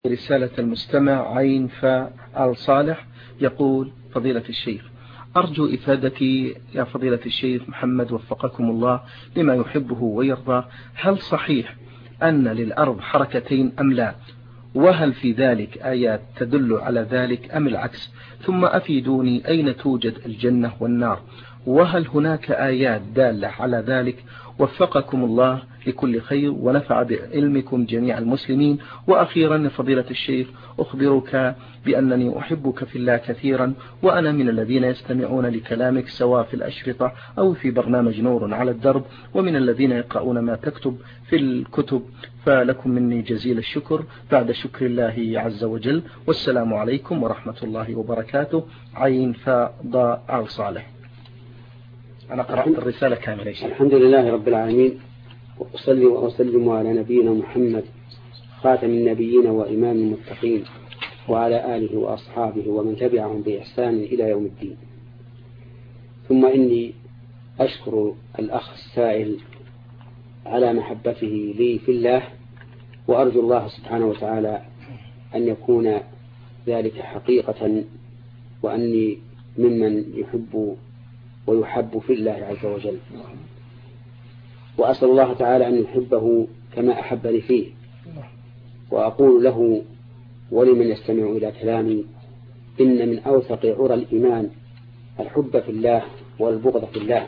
رسالة المستمع عين فاء الصالح يقول: فضيلة الشيخ، أرجو إفادتي يا فضيلة الشيخ محمد وفقكم الله لما يحبه ويرضى. هل صحيح أن للأرض حركتين أم لا؟ وهل في ذلك آيات تدل على ذلك أم العكس؟ ثم أفيدوني أين توجد الجنة والنار؟ وهل هناك آيات دالة على ذلك؟ وفقكم الله لكل خير ونفع بعلمكم جميع المسلمين. وأخيرا فضيلة الشيخ، أخبرك بأنني أحبك في الله كثيرا، وأنا من الذين يستمعون لكلامك سواء في الأشرطة أو في برنامج نور على الدرب، ومن الذين يقرؤون ما تكتب في الكتب، فلكم مني جزيل الشكر بعد شكر الله عز وجل. والسلام عليكم ورحمة الله وبركاته. عين فاء ضاء صالح. أنا قرأت الرسالة كاملة. الحمد لله رب العالمين، وأصلي وأسلم على نبينا محمد خاتم النبيين وإمام المتقين، وعلى آله وأصحابه ومن تبعهم بإحسان إلى يوم الدين. ثم إني أشكر الأخ السائل على محبته لي في الله، وأرجو الله سبحانه وتعالى أن يكون ذلك حقيقة، وأني ممن يحب ويحب في الله عز وجل، وأسأل الله تعالى أن يحبه كما أحبني فيه. وأقول له ولمن يستمع إلى كلامي: إن من أوثق عرى الإيمان الحب في الله والبغض في الله.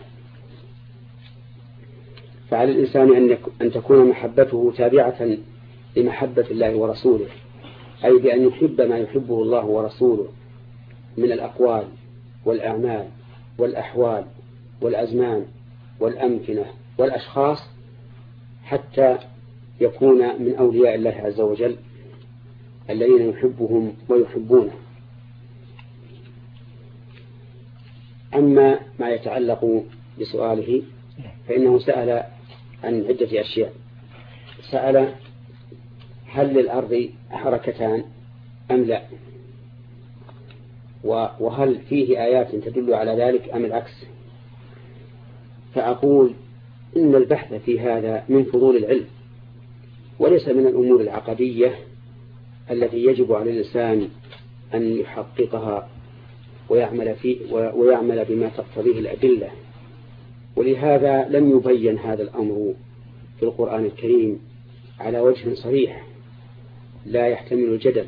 فعلى الإنسان أن تكون محبته تابعة لمحبة الله ورسوله، أي بأن يحب ما يحبه الله ورسوله من الأقوال والأعمال والأحوال والأزمان والأمكنة والأشخاص، حتى يكون من أولياء الله عز وجل الذين يحبهم ويحبونه. أما ما يتعلق بسؤاله فإنه سأل عن عدة أشياء. سأل: هل للأرض حركتان أم لا؟ وهل فيه آيات تدل على ذلك أم العكس؟ فأقول إن البحث في هذا من فضول العلم، وليس من الأمور العقدية التي يجب على الإنسان أن يحققها ويعمل بما تقتضيه الأدلة. ولهذا لم يبين هذا الأمر في القرآن الكريم على وجه صريح لا يحتمل الجدل.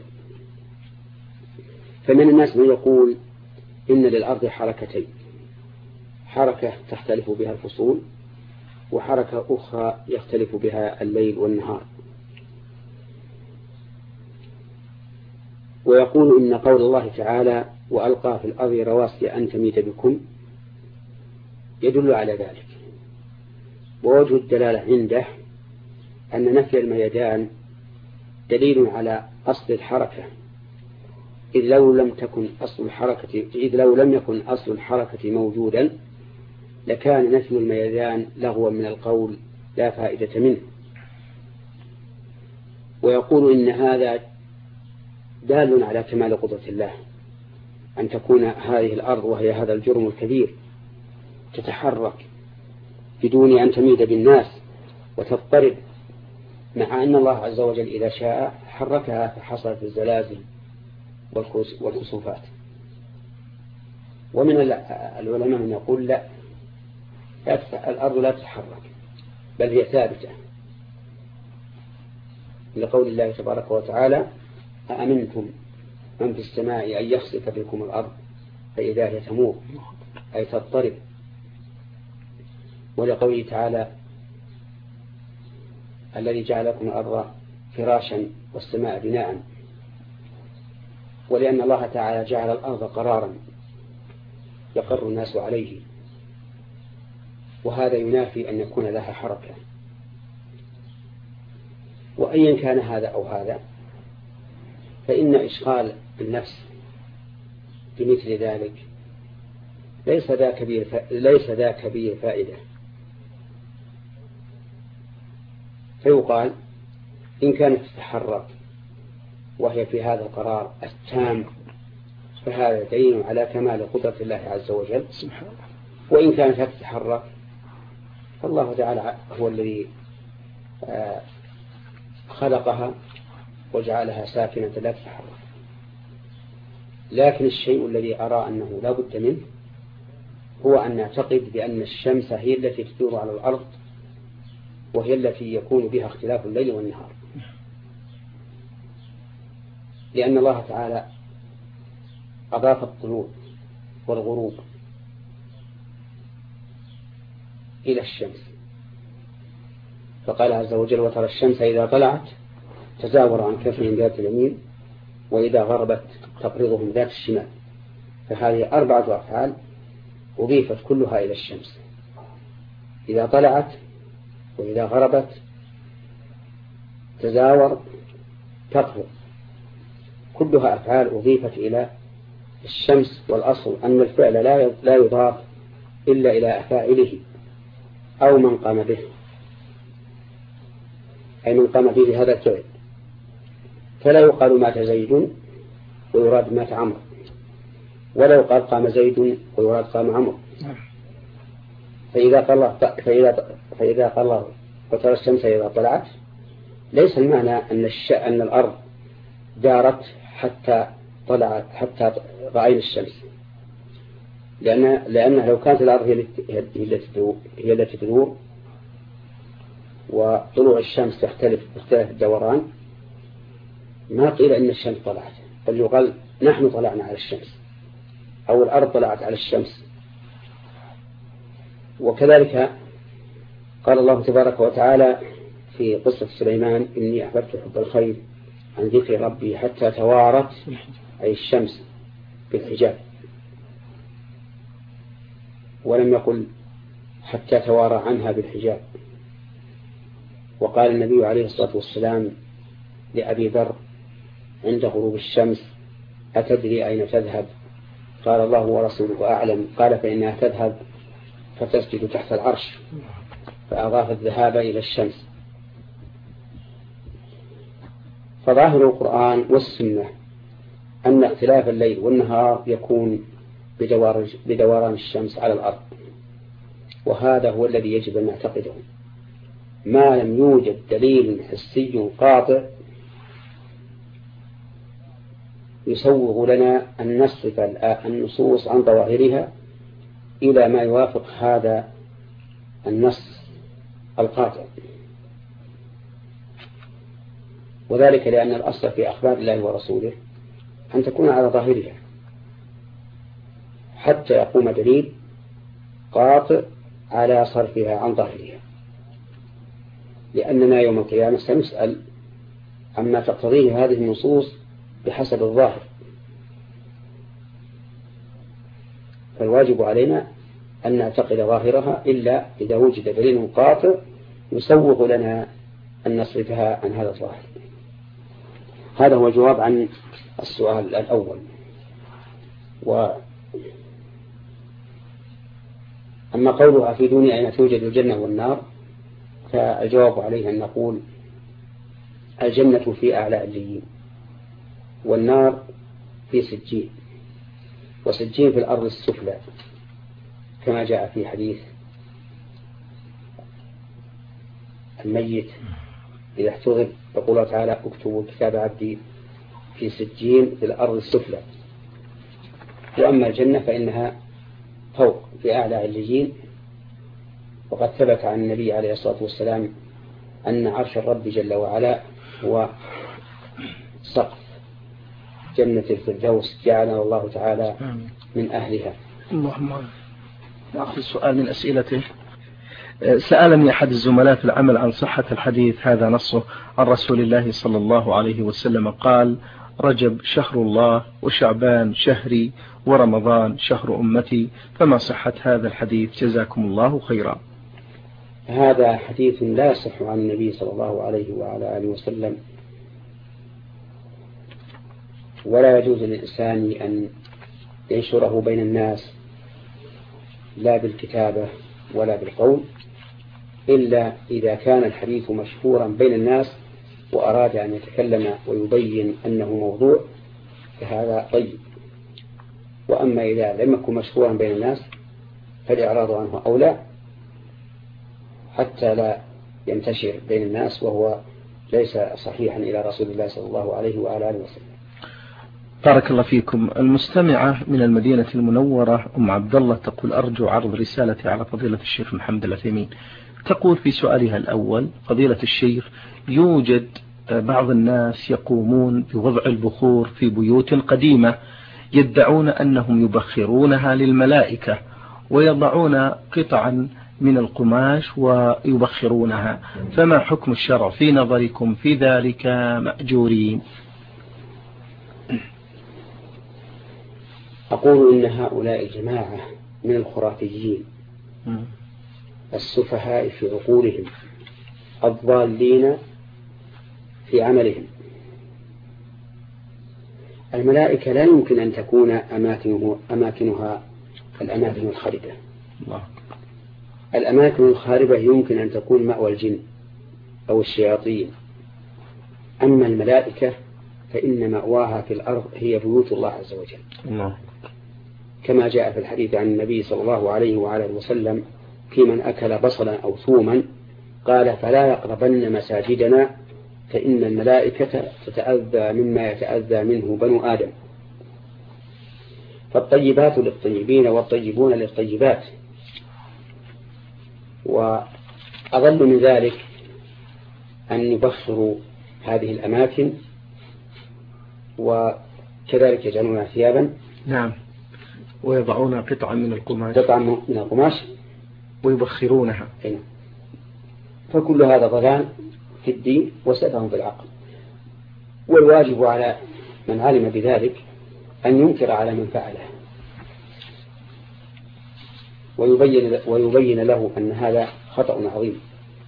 فمن الناس من يقول إن للأرض حركتين: حركة تختلف بها الفصول، وحركة أخرى يختلف بها الليل والنهار. ويقول إن قول الله تعالى: وألقى في الأرض رواسي أن تميد بكم، يدل على ذلك. ووجه الدلالة عنده أن نفي الميدان دليل على أصل الحركة، إذ لو لم يكن أصل الحركة موجودا لكان نفي الميدان لغوا من القول لا فائدة منه. ويقول إن هذا دال على كمال قدرة الله، أن تكون هذه الأرض وهي هذا الجرم الكبير تتحرك بدون أن تميد بالناس وتضطرب، مع أن الله عز وجل إذا شاء حركها فحصلت الزلازل والكسوفات. ومن العلماء من يقول لا، الأرض لا تتحرك بل هي ثابتة، لقول الله تبارك وتعالى: أأمنتم من في السماء أن يخسف بكم الأرض فإذا هي تمور، أي تضطرب. ولقوله تعالى: الذي جعل لكم الأرض فراشا والسماء بناء. ولأن الله تعالى جعل الأرض قرارا يقر الناس عليه، وهذا ينافي أن يكون لها حركة. وأيا كان هذا أو هذا، فإن إشغال النفس بمثل ذلك ليس ذا كبير فائدة. فيقال إن كانت تتحرك وهي في هذا القرار التام فهذا دليل على كمال قدرة الله عز وجل. وإن كانت تتحرك فالله تعالى هو الذي خلقها وجعلها ساكنة لا تتحرك. لكن الشيء الذي أرى أنه لا بد منه هو أن نعتقد بأن الشمس هي التي تدور على الأرض، وهي التي يكون بها اختلاف الليل والنهار، لأن الله تعالى أضاف الطلوع والغروب إلى الشمس، فقال عز وجل: وترى الشمس إذا طلعت تزاور عن كفهم ذات اليمين وإذا غربت تقرضهم ذات الشمال. فهذه 4 أفعال أضيفت كلها إلى الشمس: إذا طلعت، وإذا غربت، تزاور، تقرض، كلها أفعال أضيفت إلى الشمس. والأصل أن الفعل لا يضاف إلا إلى فاعله أو من قام به، أي من قام به هذا الفعل. فلا يقال مات زيد ويراد مات عمرو، ولا يقال قام زيد ويراد قام عمرو. فإذا قال الله وترى الشمس إذا طلعت، ليس المعنى أن الأرض دارت حتى رأينا الشمس، لأن لو كانت الأرض هي التي تدور وطلوع الشمس تختلف الدوران، ما قيل إن الشمس طلعت، بل يقال نحن طلعنا على الشمس أو الأرض طلعت على الشمس. وكذلك قال الله تبارك وتعالى في قصة سليمان: إني أحببت حب الخير عن ذكر ربي حتى توارت، أي الشمس، بالحجاب، ولم يقل حتى توارى عنها بالحجاب. وقال النبي عليه الصلاة والسلام لأبي ذر عند غروب الشمس: أتدري أين تذهب؟ قال: الله ورسوله أعلم. قال: فإنها تذهب فتسجد تحت العرش، فأضاف الذهاب إلى الشمس. فظاهر القرآن والسنة أن اختلاف الليل والنهار يكون بدوران الشمس على الأرض، وهذا هو الذي يجب أن نعتقده ما لم يوجد دليل حسي قاطع يسوغ لنا أن نصرف النصوص عن ظواهرها إلى ما يوافق هذا النص القاطع. وذلك لأن الأصل في أخبار الله ورسوله أن تكون على ظاهرها حتى يقوم دليل قاطع على صرفها عن ظاهرها، لأننا يوم القيامة سنسأل عما تقتضيه هذه النصوص بحسب الظاهر. فالواجب علينا أن نعتقد ظاهرها إلا إذا وجد دليل قاطع يسوغ لنا أن نصرفها عن هذا الظاهر. هذا هو الجواب عن السؤال الأول. أما قولها في دون أين توجد الجنة والنار، فالجواب عليه أن نقول الجنة في أعلى عليين، والنار في سجين، وسجين في الأرض السفلى، كما جاء في حديث الميت إذا احتضر يقول الله تعالى: اكتبوا كتاب عبدي في سجين في الأرض السفلى. وأما الجنة فإنها فوق في أعلى عليين، وقد ثبت عن النبي عليه الصلاة والسلام أن عرش الرب جل وعلا هو سقف جنة الفردوس، جعلنا الله تعالى من أهلها. اللهم نأخذ سؤال من أسئلته. سألني أحد الزملاء في العمل عن صحة الحديث، هذا نصه عن رسول الله صلى الله عليه وسلم قال: رجب شهر الله، وشعبان شهري، ورمضان شهر أمتي، فما صحة هذا الحديث؟ جزاكم الله خيرا. هذا حديث لا يصح عن النبي صلى الله عليه وعلى آله وسلم، ولا يجوز للإنسان أن ينشره بين الناس لا بالكتابة ولا بالقول، إلا إذا كان الحديث مشهورا بين الناس وأراد أن يتكلم ويبين أنه موضوع، فهذا طيب. وأما إذا لم يكن مشهورا بين الناس فالإعراض عنه أولى، حتى لا ينتشر بين الناس وهو ليس صحيحا إلى رسول الله صلى الله عليه وعلى آله وسلم. بارك الله فيكم. المستمعة من المدينة المنورة أم عبد الله تقول أرجو عرض رسالتي على فضيلة الشيخ محمد العثيمين. تقول في سؤالها الأول: فضيلة الشيخ، يوجد بعض الناس يقومون بوضع البخور في بيوت قديمة، يدعون أنهم يبخرونها للملائكة، ويضعون قطعا من القماش ويبخرونها، فما حكم الشرع في نظركم في ذلك مأجورين؟ أقول إن هؤلاء الجماعة من الخرافيين السفهاء في عقولهم الضالين في عملهم. الملائكة لا يمكن أن تكون أماكنها الأماكن الخاربة. الأماكن الخاربة يمكن أن تكون مأوى الجن أو الشياطين، أما الملائكة فإن مأواها في الأرض هي بيوت الله عز وجل. كما جاء في الحديث عن النبي صلى الله عليه وعلى وسلم في من أكل بصلا أو ثوما قال: فلا يقربن مساجدنا فإن الملائكة تتأذى مما يتأذى منه بنو آدم. فالطيبات للطيبين والطيبون للطيبات. وأضل من ذلك أن يبخروا هذه الأماكن وكذلك يجعلونها ثيابا. نعم، ويضعون قطعا من القماش ويبخرونها. فكل هذا ضلال في الدين وسفه في العقل. والواجب على من علم بذلك أن ينكر على من فعله ويبين له أن هذا خطأ عظيم،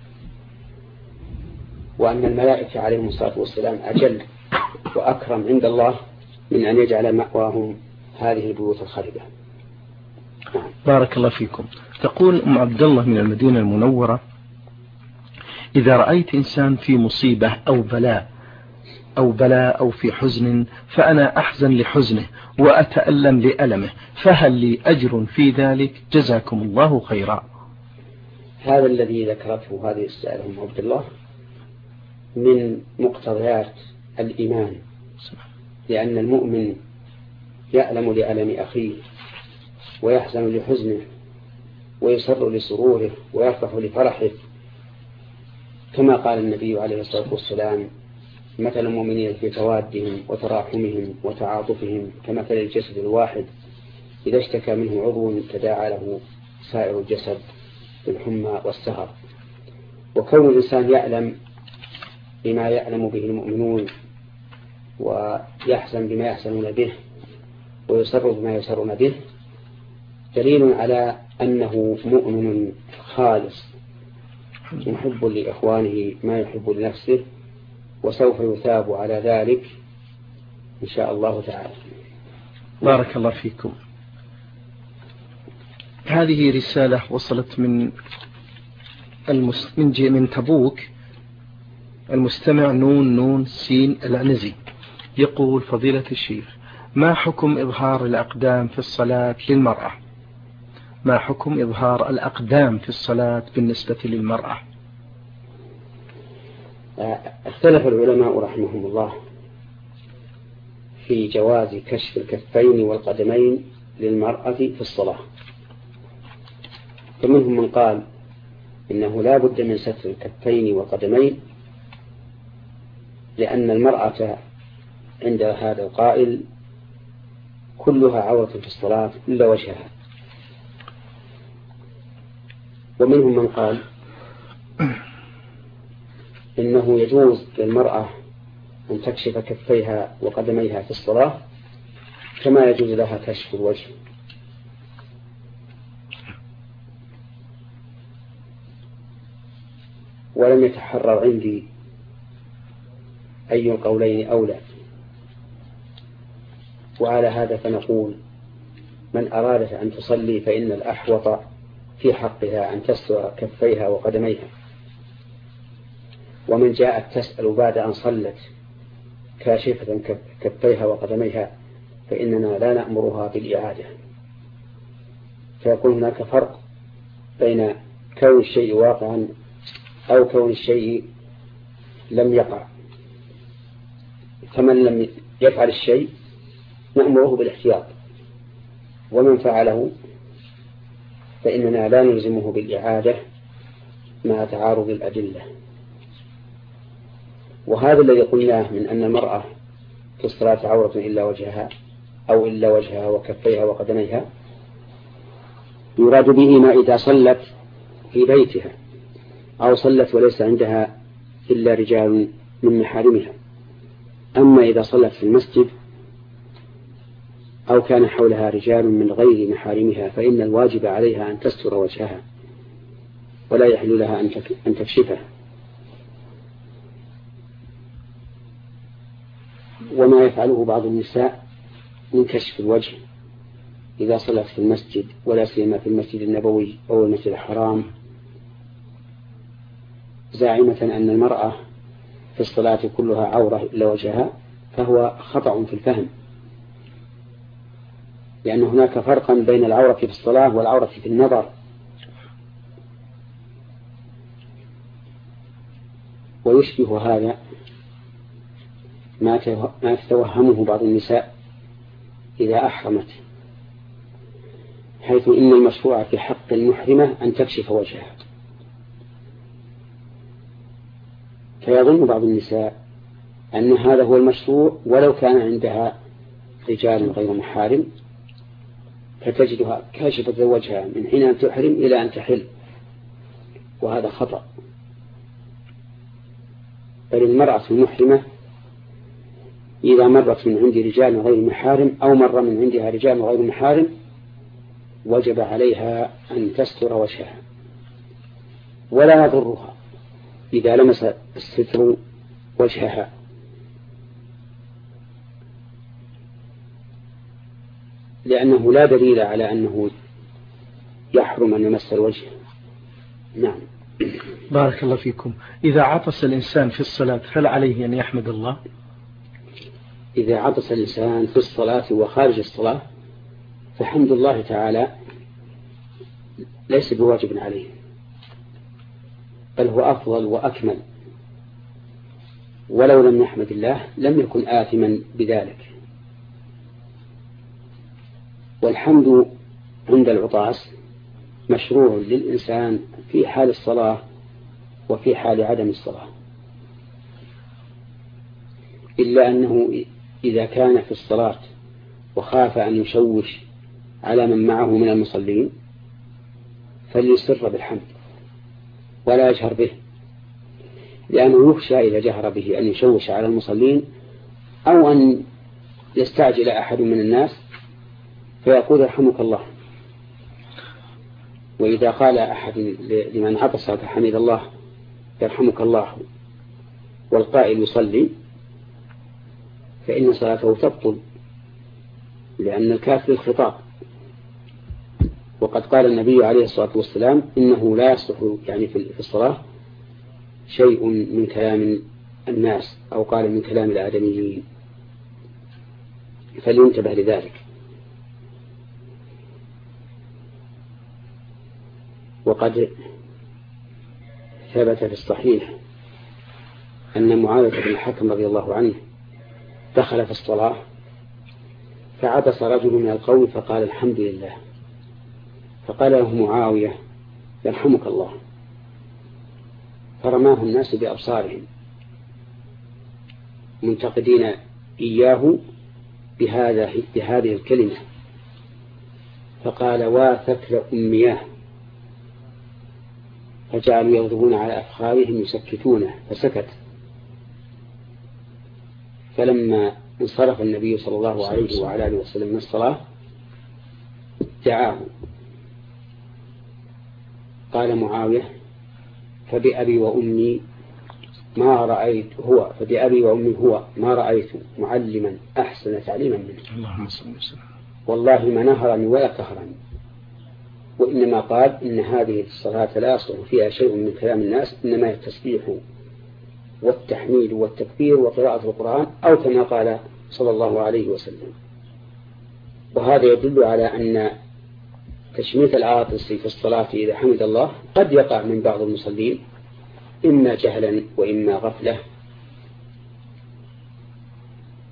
وأن الملائكة عليهم الصلاة والسلام أجل وأكرم عند الله من أن يجعل مأواهم هذه البيوت الخاربة. بارك الله فيكم. تقول أم عبد الله من المدينة المنورة: إذا رأيت إنسان في مصيبة أو بلاء أو في حزن فأنا أحزن لحزنه وأتألم لألمه، فهل لي أجر في ذلك؟ جزاكم الله خيرا. هذا الذي ذكرته هذه السائلة أم عبد الله من مقتضيات الإيمان، لأن المؤمن يألم لألم أخيه ويحزن لحزنه ويسر لسروره ويفرح لفرحه، كما قال النبي عليه الصلاة والسلام: مثل المؤمنين في توادهم وتراحمهم وتعاطفهم كمثل الجسد الواحد إذا اشتكى منه عضو تداعى له سائر الجسد بالحمى والسهر. وكون الإنسان يألم بما يألم به المؤمنون ويحزن بما يحزنون به ويسر بما يسرون به دليل على أنه مؤمن خالص محب لإخوانه ما يحب لنفسه، وسوف يثاب على ذلك إن شاء الله تعالى. بارك الله فيكم. هذه رسالة وصلت من تبوك، المستمع نون سين العنزي، يقول: فضيلة الشيخ، ما حكم إظهار الأقدام في الصلاة للمرأة؟ ما حكم إظهار الأقدام في الصلاة بالنسبة للمرأة؟ اختلف العلماء رحمهم الله في جواز كشف الكفين والقدمين للمرأة في الصلاة. فمنهم من قال إنه لا بد من ستر الكفين والقدمين، لأن المرأة عند هذا القائل كلها عورة في الصلاة إلا وجهها. ومنهم من قال إنه يجوز للمرأة أن تكشف كفيها وقدميها في الصلاة كما يجوز لها كشف الوجه. ولم يتحرر عندي أي القولين أولى. وعلى هذا فنقول: من أرادت أن تصلي فإن الأحوط في حقها أن تستر كفيها وقدميها. ومن جاءت تسأل بعد أن صلت كاشفة كفيها وقدميها فإننا لا نأمرها بالإعادة. فيكون هناك فرق بين كون الشيء واقعا أو كون الشيء لم يقع، فمن لم يفعل الشيء نأمره بالاحتياط، ومن فعله فإننا لا نلزمه بالإعادة مع تعارض الأدلة. وهذا الذي قلناه من أن المرأة في الصلاة عورة إلا وجهها أو إلا وجهها وكفيها وقدميها يراد به ما إذا صلت في بيتها أو صلت وليس عندها إلا رجال من محارمها. أما إذا صلت في المسجد أو كان حولها رجال من غير محارمها فإن الواجب عليها أن تستر وجهها ولا يحل لها أن تكشفه. وما يفعله بعض النساء من كشف الوجه إذا صلت في المسجد، ولا سيما في المسجد النبوي أو المسجد الحرام، زاعمة أن المرأة في الصلاة كلها عورة إلا وجهها، فهو خطأ في الفهم، لأن هناك فرقا بين العورة في الصلاة والعورة في النظر. ويشبه هذا ما تتوهمه بعض النساء إذا أحرمت، حيث إن المشروع في حق المحرمة أن تكشف وجهها، فيظن بعض النساء أن هذا هو المشروع ولو كان عندها رجال غير محارم، فتجدها كاشفة وجهها من حين أن تحرم إلى أن تحل، وهذا خطأ. بل المرأة المحرمة إذا مرت من عند رجال غير محارم أو مر من عندها رجال غير محارم وجب عليها أن تستر وجهها، ولا يضرها إذا لمس الستر وجهها، لأنه لا دليل على أنه يحرم أن يمس الوجه. نعم. بارك الله فيكم. إذا عطس الإنسان في الصلاة هل عليه أن يحمد الله؟ إذا عطس الإنسان في الصلاة وخارج الصلاة فحمد الله تعالى ليس بواجب عليه، بل هو أفضل وأكمل، ولو لم يحمد الله لم يكن آثما بذلك. والحمد عند العطاس مشروع للإنسان في حال الصلاة وفي حال عدم الصلاة، إلا أنه إذا كان في الصلاة وخاف أن يشوش على من معه من المصلين فليسر بالحمد ولا يجهر به، لأنه يخشى إذا جهر به أن يشوش على المصلين أو أن يستعجل أحد من الناس فيقول يرحمك الله. وإذا قال أحد لمن عطس فحمد الله يرحمك الله والقائل يصلي فإن صلاته تبطل، لأن الكاف للخطاب. وقد قال النبي عليه الصلاة والسلام إنه لا يصلح يعني في الصلاة شيء من كلام الناس، أو قال من كلام الآدميين، فلينتبه لذلك. وقد ثبت في الصحيح أن معاوية بن الحكم رضي الله عنه دخل في الصلاة فعطس رجل من القوم فقال الحمد لله، فقال له معاوية يرحمك الله، فرماه الناس بأبصارهم منتقدين إياه بهذه الكلمة، فقال واثكل أمياه، فجعلوا يغضبون على أفخارهم يسكتونه فسكت. فلما انصرف النبي صلى الله عليه وعلى آله وسلم من الصلاة دعاه، قال معاوية فبأبي وأمي هو ما رأيت معلما أحسن تعليما منه، اللهم صل وسلم، والله ما نهرني ولا كهرني، وإنما قال إن هذه الصلاة لا يصلح فيها شيء من كلام الناس، إنما هي التسبيح والتحميد والتكبير وقراءة القرآن، أو كما قال صلى الله عليه وسلم. وهذا يدل على أن تشميت العاطس في الصلاة إذا حمد الله قد يقع من بعض المصلين إما جهلا وإما غفلة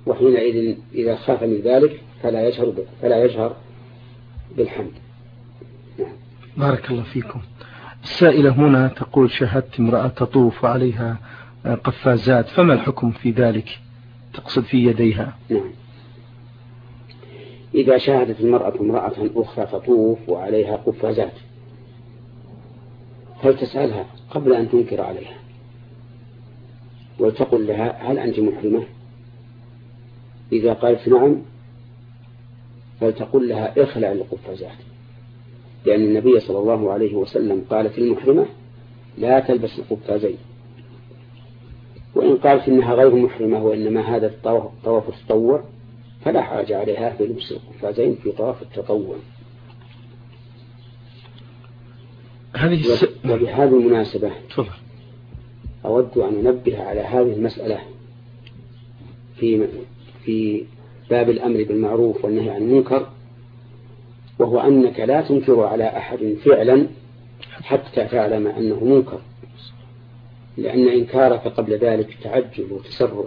وحينئذ إذا خاف من ذلك فلا يجهر بالحمد. بارك الله فيكم. السائلة هنا تقول: شاهدت امرأة تطوف عليها قفازات، فما الحكم في ذلك؟ تقصد في يديها. نعم. إذا شاهدت المرأة امرأة أخرى تطوف وعليها قفازات فلتسألها قبل أن تنكر عليها وتقول لها: هل أنت محرمة؟ إذا قالت نعم فلتقول لها: اخلع القفازات، لأن النبي صلى الله عليه وسلم قال في المحرمة: لا تلبس القفازين. وإن قالت إنها غير محرمة وإنما هذا طواف التطوع فلا حاجة عليها في لبس القفازين في طواف التطوع. وبهذه المناسبة أود أن أنبه على هذه المسألة في باب الأمر بالمعروف والنهي عن المنكر، وهو أنك لا تنكر على أحد فعلا حتى تعلم أنه منكر، لأن إنكارك قبل ذلك تعجل وتسرع.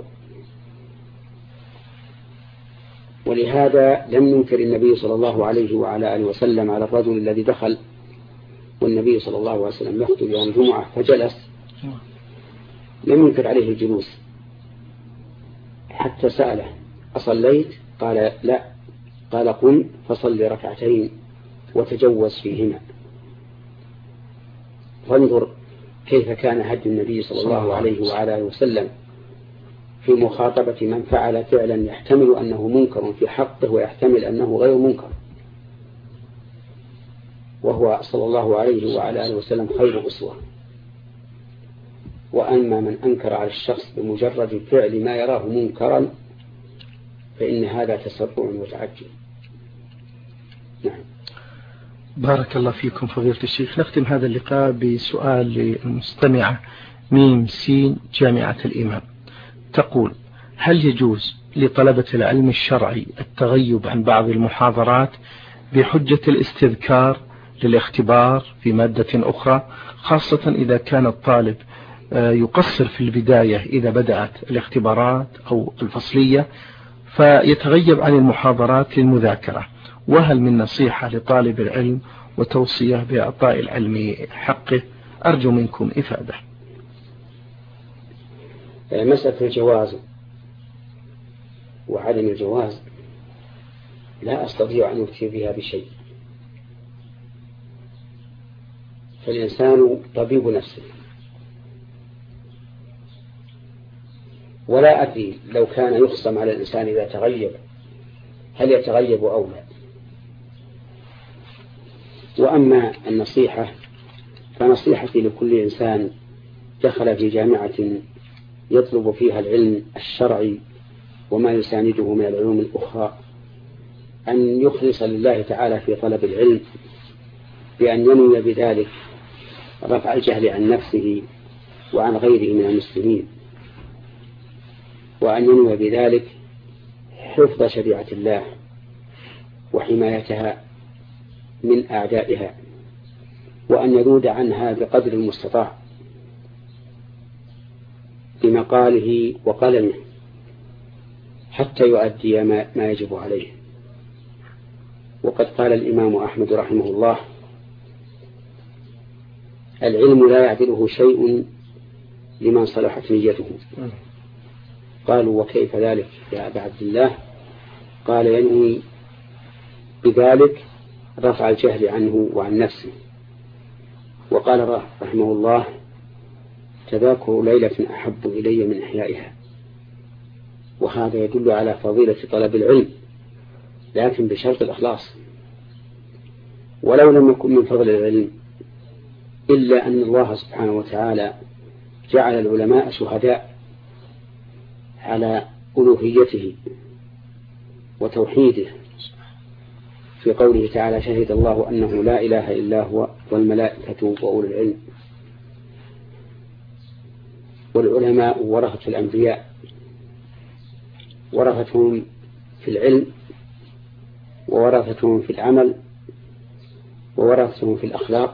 ولهذا لم ينكر النبي صلى الله عليه وعلى آله وسلم على الرجل الذي دخل والنبي صلى الله عليه وسلم يخطب يوم الجمعة فجلس، لم ينكر عليه الجلوس حتى سأله: أصليت؟ قال: لا. قال: قم فصل ركعتين وتجوز فيهما. فانظر كيف كان هدي النبي صلى الله عليه وعلى آله وسلم في مخاطبة من فعل فعلا يحتمل أنه منكر في حقه ويحتمل أنه غير منكر، وهو صلى الله عليه وعلى آله وسلم خير أسوة. وأما من أنكر على الشخص بمجرد فعل ما يراه منكرا فإن هذا تسرع وتعجل. نعم. بارك الله فيكم فضيلة الشيخ. نختم هذا اللقاء بسؤال للمستمعة ميم سين جامعة الإمام، تقول: هل يجوز لطلبة العلم الشرعي التغيب عن بعض المحاضرات بحجة الاستذكار للاختبار في مادة أخرى، خاصة إذا كان الطالب يقصر في البداية إذا بدأت الاختبارات أو الفصلية فيتغيب عن المحاضرات للمذاكرة؟ وهل من نصيحة لطالب العلم وتوصية بإعطاء العلم حقه؟ أرجو منكم إفادة. مسألة الجواز وعدم الجواز لا أستطيع أن أفتي بها بشيء، فالإنسان طبيب نفسه، ولا أدري لو كان يخصم على الإنسان إذا تغيب هل يتغيب أو لا. وأما النصيحة فنصيحتي لكل إنسان دخل في جامعة يطلب فيها العلم الشرعي وما يسانده من العلوم الأخرى أن يخلص لله تعالى في طلب العلم، بأن ينوي بذلك رفع الجهل عن نفسه وعن غيره من المسلمين، وأن ينوي بذلك حفظ شريعة الله وحمايتها من أعدائها، وأن يذود عنها بقدر المستطاع بمقاله وقلمه حتى يؤدي ما يجب عليه. وقد قال الإمام أحمد رحمه الله: العلم لا يعدله شيء لمن صلحت نيته. قالوا: وكيف ذلك يا أبا عبد الله؟ قال: ينوي بذلك رفع الجهل عنه وعن نفسه. وقال رحمه الله: تذاكر ليلة أحب إلي من إحيائها. وهذا يدل على فضيلة طلب العلم، لكن بشرط الإخلاص. ولو لم يكن من فضل العلم إلا أن الله سبحانه وتعالى جعل العلماء شهداء على ألوهيته وتوحيده، في قوله تعالى: شهد الله أنه لا إله إلا هو والملائكة وأولو العلم. والعلماء ورثة الأنبياء، ورثتهم في العلم وورثتهم في العمل وورثتهم في الأخلاق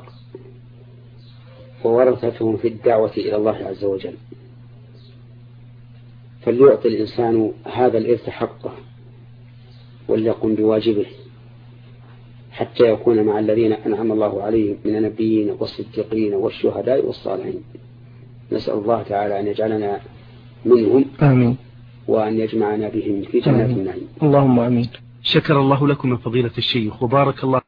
وورثتهم في الدعوة إلى الله عز وجل. فليعطي الإنسان هذا الإرث حقه وليقم بواجبه حتى يكون مع الذين أنعم الله عليهم من النبيين والصديقين والشهداء والصالحين. نسأل الله تعالى أن يجعلنا منهم. آمين. وأن يجمعنا بهم في جنات النعيم. اللهم آمين. شكر الله لكم من فضيلة الشيخ وبارك الله